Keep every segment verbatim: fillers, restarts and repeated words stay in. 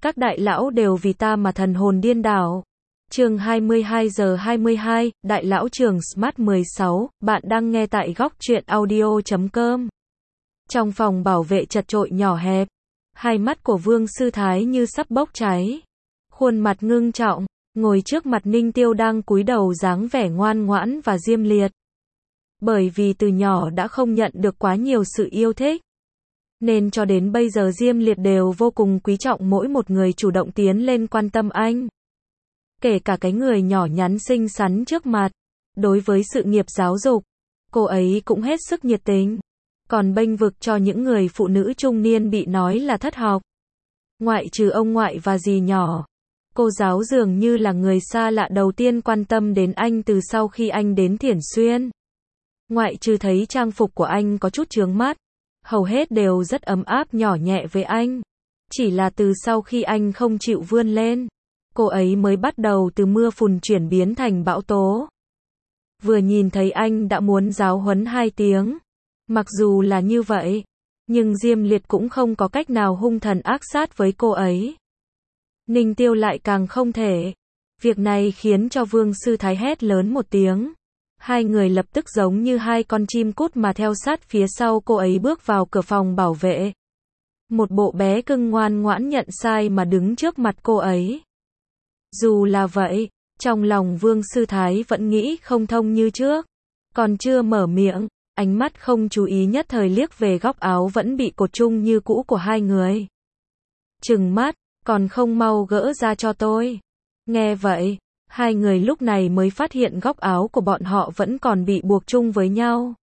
Các đại lão đều vì ta mà thần hồn điên đảo. Chương hai mươi hai giờ hai mươi hai, Đại lão trường Smart mười sáu, bạn đang nghe tại góc truyện audio chấm com. Trong phòng bảo vệ chật chội nhỏ hẹp, hai mắt của Vương Sư Thái như sắp bốc cháy. Khuôn mặt ngưng trọng, ngồi trước mặt Ninh Tiêu đang cúi đầu dáng vẻ ngoan ngoãn và diêm liệt. Bởi vì từ nhỏ đã không nhận được quá nhiều sự yêu thích, nên cho đến bây giờ Diêm Liệt đều vô cùng quý trọng mỗi một người chủ động tiến lên quan tâm anh. Kể cả cái người nhỏ nhắn xinh xắn trước mặt. Đối với sự nghiệp giáo dục, cô ấy cũng hết sức nhiệt tình. Còn bênh vực cho những người phụ nữ trung niên bị nói là thất học. Ngoại trừ ông ngoại và dì nhỏ, cô giáo dường như là người xa lạ đầu tiên quan tâm đến anh từ sau khi anh đến Thiển Xuyên. Ngoại trừ thấy trang phục của anh có chút chướng mắt, hầu hết đều rất ấm áp nhỏ nhẹ với anh. Chỉ là từ sau khi anh không chịu vươn lên, cô ấy mới bắt đầu từ mưa phùn chuyển biến thành bão tố. Vừa nhìn thấy anh đã muốn giáo huấn hai tiếng. Mặc dù là như vậy, nhưng Diêm Liệt cũng không có cách nào hung thần ác sát với cô ấy. Ninh Tiêu lại càng không thể. Việc này khiến cho Vương Sư Thái hét lớn một tiếng. Hai người lập tức giống như hai con chim cút mà theo sát phía sau cô ấy bước vào cửa phòng bảo vệ. Một bộ bé cưng ngoan ngoãn nhận sai mà đứng trước mặt cô ấy. Dù là vậy, trong lòng Vương Sư Thái vẫn nghĩ không thông như trước. Còn chưa mở miệng, ánh mắt không chú ý nhất thời liếc về góc áo vẫn bị cột chung như cũ của hai người. Trừng mắt, còn không mau gỡ ra cho tôi. Nghe vậy, hai người lúc này mới phát hiện góc áo của bọn họ vẫn còn bị buộc chung với nhau.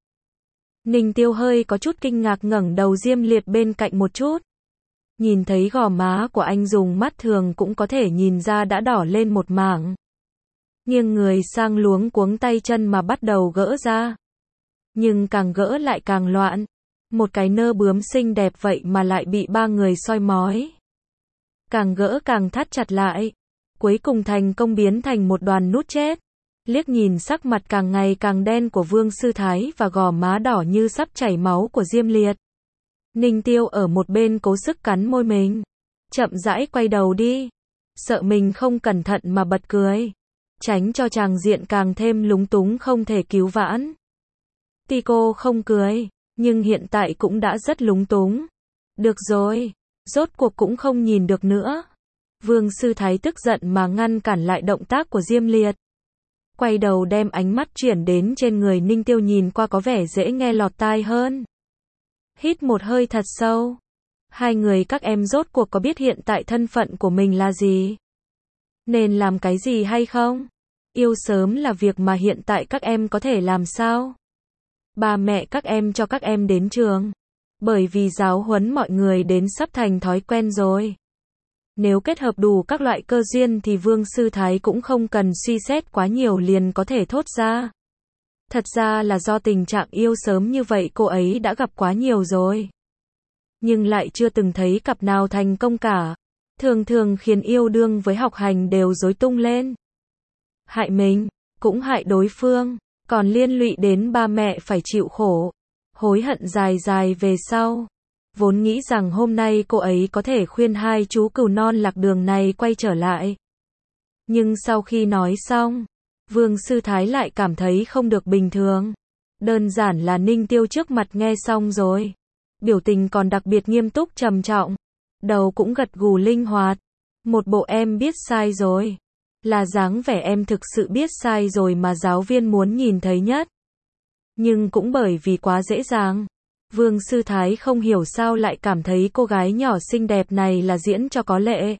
Ninh Tiêu hơi có chút kinh ngạc ngẩng đầu Diêm Liệt bên cạnh một chút. Nhìn thấy gò má của anh dùng mắt thường cũng có thể nhìn ra đã đỏ lên một mảng. Nghiêng người sang luống cuống tay chân mà bắt đầu gỡ ra. Nhưng càng gỡ lại càng loạn. Một cái nơ bướm xinh đẹp vậy mà lại bị ba người soi mói. Càng gỡ càng thắt chặt lại. Cuối cùng thành công biến thành một đoàn nút chết. Liếc nhìn sắc mặt càng ngày càng đen của Vương Sư Thái và gò má đỏ như sắp chảy máu của Diêm Liệt. Ninh Tiêu ở một bên cố sức cắn môi mình. Chậm rãi quay đầu đi. Sợ mình không cẩn thận mà bật cười. Tránh cho tràng diện càng thêm lúng túng không thể cứu vãn. Tuy cô không cười, nhưng hiện tại cũng đã rất lúng túng. Được rồi, rốt cuộc cũng không nhìn được nữa. Vương Sư Thái tức giận mà ngăn cản lại động tác của Diêm Liệt. Quay đầu đem ánh mắt chuyển đến trên người Ninh Tiêu nhìn qua có vẻ dễ nghe lọt tai hơn. Hít một hơi thật sâu. Hai người các em rốt cuộc có biết hiện tại thân phận của mình là gì? Nên làm cái gì hay không? Yêu sớm là việc mà hiện tại các em có thể làm sao? Ba mẹ các em cho các em đến trường. Bởi vì giáo huấn mọi người đến sắp thành thói quen rồi. Nếu kết hợp đủ các loại cơ duyên thì Vương Sư Thái cũng không cần suy xét quá nhiều liền có thể thốt ra. Thật ra là do tình trạng yêu sớm như vậy cô ấy đã gặp quá nhiều rồi. Nhưng lại chưa từng thấy cặp nào thành công cả. Thường thường khiến yêu đương với học hành đều rối tung lên. Hại mình, cũng hại đối phương, còn liên lụy đến ba mẹ phải chịu khổ. Hối hận dài dài về sau. Vốn nghĩ rằng hôm nay cô ấy có thể khuyên hai chú cừu non lạc đường này quay trở lại. Nhưng sau khi nói xong, Vương Sư Thái lại cảm thấy không được bình thường. Đơn giản là Ninh Tiêu trước mặt nghe xong rồi. Biểu tình còn đặc biệt nghiêm túc trầm trọng. Đầu cũng gật gù linh hoạt. Một bộ em biết sai rồi. Là dáng vẻ em thực sự biết sai rồi mà giáo viên muốn nhìn thấy nhất. Nhưng cũng bởi vì quá dễ dàng. Vương Sư Thái không hiểu sao lại cảm thấy cô gái nhỏ xinh đẹp này là diễn cho có lệ.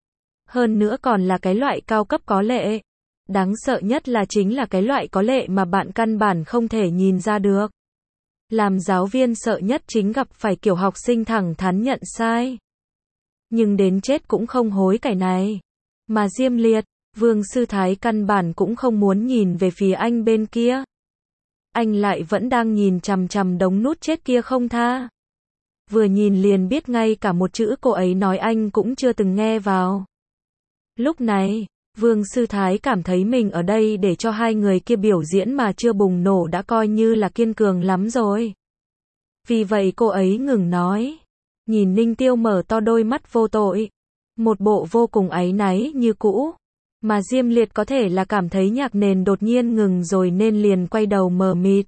Hơn nữa còn là cái loại cao cấp có lệ. Đáng sợ nhất là chính là cái loại có lệ mà bạn căn bản không thể nhìn ra được. Làm giáo viên sợ nhất chính gặp phải kiểu học sinh thẳng thắn nhận sai. Nhưng đến chết cũng không hối cải này. Mà Diêm Liệt, Vương Sư Thái căn bản cũng không muốn nhìn về phía anh bên kia. Anh lại vẫn đang nhìn chằm chằm đống nút chết kia không tha. Vừa nhìn liền biết ngay cả một chữ cô ấy nói anh cũng chưa từng nghe vào. Lúc này, Vương Sư Thái cảm thấy mình ở đây để cho hai người kia biểu diễn mà chưa bùng nổ đã coi như là kiên cường lắm rồi. Vì vậy cô ấy ngừng nói. Nhìn Ninh Tiêu mở to đôi mắt vô tội. một bộ vô cùng áy náy như cũ. Mà Diêm Liệt có thể là cảm thấy nhạc nền đột nhiên ngừng rồi nên liền quay đầu mờ mịt.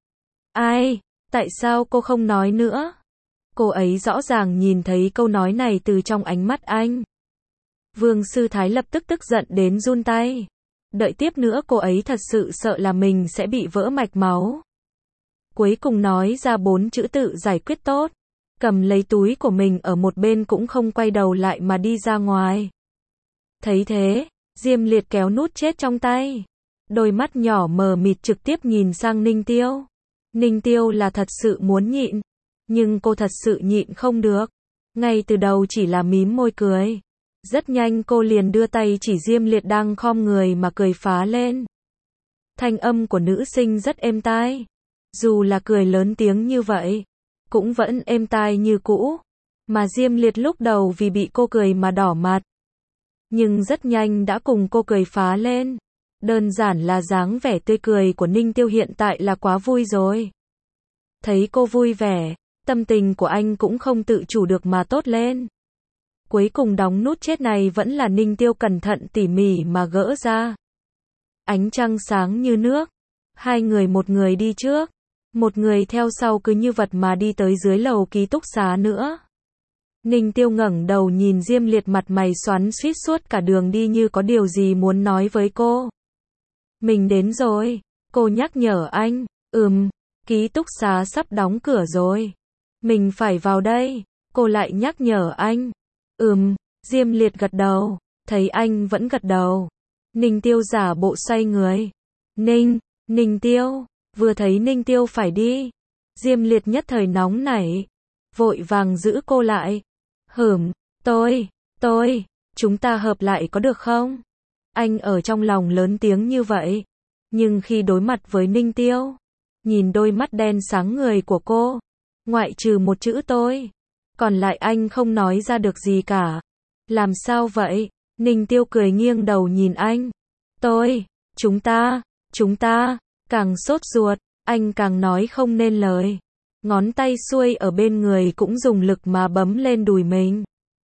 Ai? Tại sao cô không nói nữa? Cô ấy rõ ràng nhìn thấy câu nói này từ trong ánh mắt anh. Vương Sư Thái lập tức tức giận đến run tay. Đợi tiếp nữa cô ấy thật sự sợ là mình sẽ bị vỡ mạch máu. Cuối cùng nói ra bốn chữ tự giải quyết tốt. Cầm lấy túi của mình ở một bên cũng không quay đầu lại mà đi ra ngoài. Thấy thế, Diêm Liệt kéo nút chết trong tay. Đôi mắt nhỏ mờ mịt trực tiếp nhìn sang Ninh Tiêu. Ninh Tiêu là thật sự muốn nhịn. Nhưng cô thật sự nhịn không được. Ngay từ đầu chỉ là mím môi cười. Rất nhanh cô liền đưa tay chỉ Diêm Liệt đang khom người mà cười phá lên. Thanh âm của nữ sinh rất êm tai. Dù là cười lớn tiếng như vậy, cũng vẫn êm tai như cũ. Mà Diêm Liệt lúc đầu vì bị cô cười mà đỏ mặt. Nhưng rất nhanh đã cùng cô cười phá lên. Đơn giản là dáng vẻ tươi cười của Ninh Tiêu hiện tại là quá vui rồi. Thấy cô vui vẻ, tâm tình của anh cũng không tự chủ được mà tốt lên. Cuối cùng đóng nút chết này vẫn là Ninh Tiêu cẩn thận tỉ mỉ mà gỡ ra. Ánh trăng sáng như nước. Hai người một người đi trước. Một người theo sau cứ như vật mà đi tới dưới lầu ký túc xá nữa. Ninh Tiêu ngẩng đầu nhìn Diêm Liệt mặt mày xoắn xuýt suốt cả đường đi như có điều gì muốn nói với cô. Mình đến rồi. Cô nhắc nhở anh. Ừm, ký túc xá sắp đóng cửa rồi. Mình phải vào đây. Cô lại nhắc nhở anh. Ừm, Diêm Liệt gật đầu. Thấy anh vẫn gật đầu. Ninh Tiêu giả bộ xoay người. Ninh, Ninh Tiêu. Vừa thấy Ninh Tiêu phải đi. Diêm Liệt nhất thời nóng nảy. Vội vàng giữ cô lại. Hửm, tôi, tôi, chúng ta hợp lại có được không? Anh ở trong lòng lớn tiếng như vậy. Nhưng khi đối mặt với Ninh Tiêu, nhìn đôi mắt đen sáng người của cô, ngoại trừ một chữ tôi, còn lại anh không nói ra được gì cả. Làm sao vậy? Ninh Tiêu cười nghiêng đầu nhìn anh. Tôi, chúng ta, chúng ta, càng sốt ruột, anh càng nói không nên lời. Ngón tay xuôi ở bên người cũng dùng lực mà bấm lên đùi mình.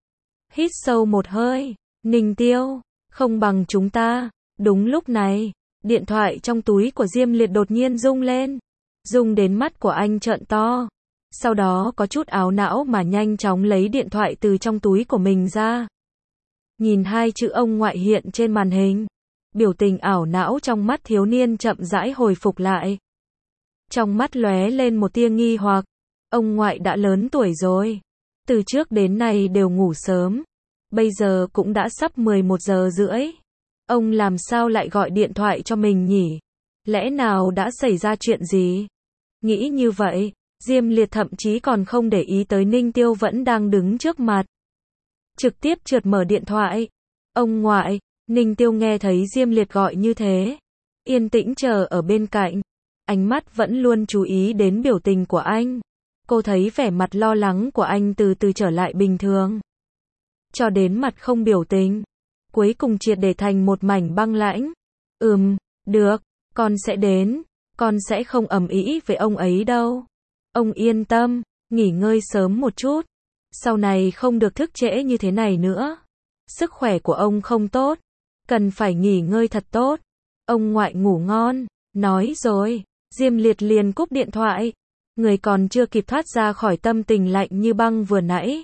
Hít sâu một hơi, Ninh Tiêu, không bằng chúng ta. Đúng lúc này, điện thoại trong túi của Diêm Liệt đột nhiên rung lên. Rung đến mắt của anh trợn to. Sau đó có chút áo não mà nhanh chóng lấy điện thoại từ trong túi của mình ra. Nhìn hai chữ ông ngoại hiện trên màn hình. Biểu tình ảo não trong mắt thiếu niên chậm rãi hồi phục lại. Trong mắt lóe lên một tia nghi hoặc. Ông ngoại đã lớn tuổi rồi. Từ trước đến nay đều ngủ sớm. Bây giờ cũng đã sắp mười một giờ rưỡi. Ông làm sao lại gọi điện thoại cho mình nhỉ? Lẽ nào đã xảy ra chuyện gì? Nghĩ như vậy, Diêm Liệt thậm chí còn không để ý tới Ninh Tiêu vẫn đang đứng trước mặt. Trực tiếp trượt mở điện thoại. Ông ngoại, Ninh Tiêu nghe thấy Diêm Liệt gọi như thế. Yên tĩnh chờ ở bên cạnh. Ánh mắt vẫn luôn chú ý đến biểu tình của anh. Cô thấy vẻ mặt lo lắng của anh từ từ trở lại bình thường. Cho đến mặt không biểu tình. Cuối cùng triệt để thành một mảnh băng lãnh. Ừm, được, con sẽ đến. Con sẽ không ầm ĩ với ông ấy đâu. Ông yên tâm, nghỉ ngơi sớm một chút. Sau này không được thức trễ như thế này nữa. Sức khỏe của ông không tốt. Cần phải nghỉ ngơi thật tốt. Ông ngoại ngủ ngon. Nói rồi, Diêm Liệt liền cúp điện thoại. Người còn chưa kịp thoát ra khỏi tâm tình lạnh như băng vừa nãy.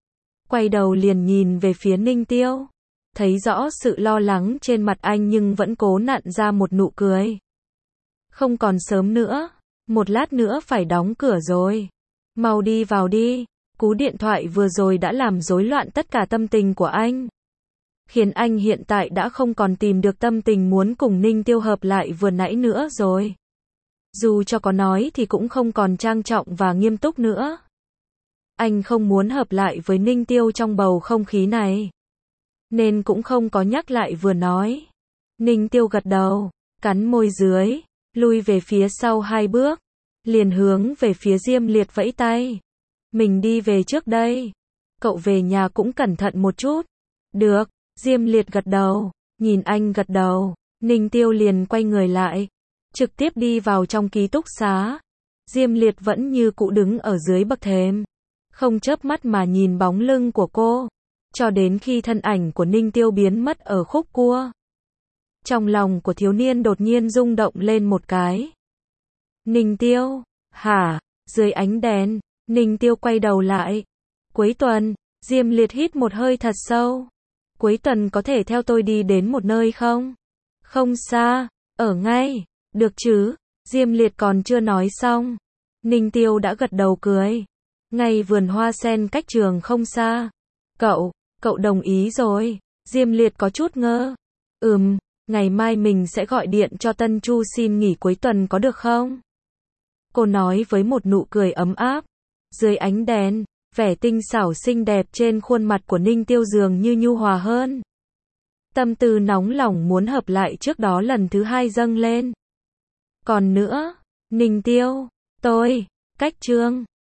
Quay đầu liền nhìn về phía Ninh Tiêu. Thấy rõ sự lo lắng trên mặt anh nhưng vẫn cố nặn ra một nụ cười. Không còn sớm nữa. Một lát nữa phải đóng cửa rồi. Mau đi vào đi. Cú điện thoại vừa rồi đã làm rối loạn tất cả tâm tình của anh. Khiến anh hiện tại đã không còn tìm được tâm tình muốn cùng Ninh Tiêu hợp lại vừa nãy nữa rồi. Dù cho có nói thì cũng không còn trang trọng và nghiêm túc nữa. Anh không muốn hợp lại với Ninh Tiêu trong bầu không khí này. Nên cũng không có nhắc lại vừa nói. Ninh Tiêu gật đầu, cắn môi dưới, lui về phía sau hai bước. Liền hướng về phía Diêm Liệt vẫy tay. Mình đi về trước đây. Cậu về nhà cũng cẩn thận một chút. Được, Diêm Liệt gật đầu. Nhìn anh gật đầu, Ninh Tiêu liền quay người lại. Trực tiếp đi vào trong ký túc xá. Diêm Liệt vẫn như cũ đứng ở dưới bậc thềm. Không chớp mắt mà nhìn bóng lưng của cô. cho đến khi thân ảnh của Ninh Tiêu biến mất ở khúc cua. Trong lòng của thiếu niên đột nhiên rung động lên một cái. Ninh Tiêu, hả? Dưới ánh đèn, Ninh Tiêu quay đầu lại. Cuối tuần, Diêm Liệt hít một hơi thật sâu. Cuối tuần có thể theo tôi đi đến một nơi không? Không xa, ở ngay, được chứ? Diêm Liệt còn chưa nói xong. Ninh Tiêu đã gật đầu cười. Ngay vườn hoa sen cách trường không xa. Cậu, cậu đồng ý rồi. Diêm Liệt có chút ngơ. Ừm, ngày mai mình sẽ gọi điện cho Tân Chu xin nghỉ cuối tuần có được không? Cô nói với một nụ cười ấm áp. Dưới ánh đèn, vẻ tinh xảo xinh đẹp trên khuôn mặt của Ninh Tiêu dường như nhu hòa hơn. Tâm tư nóng lòng muốn hợp lại trước đó lần thứ hai dâng lên. Còn nữa, Ninh Tiêu, tôi, cách Trương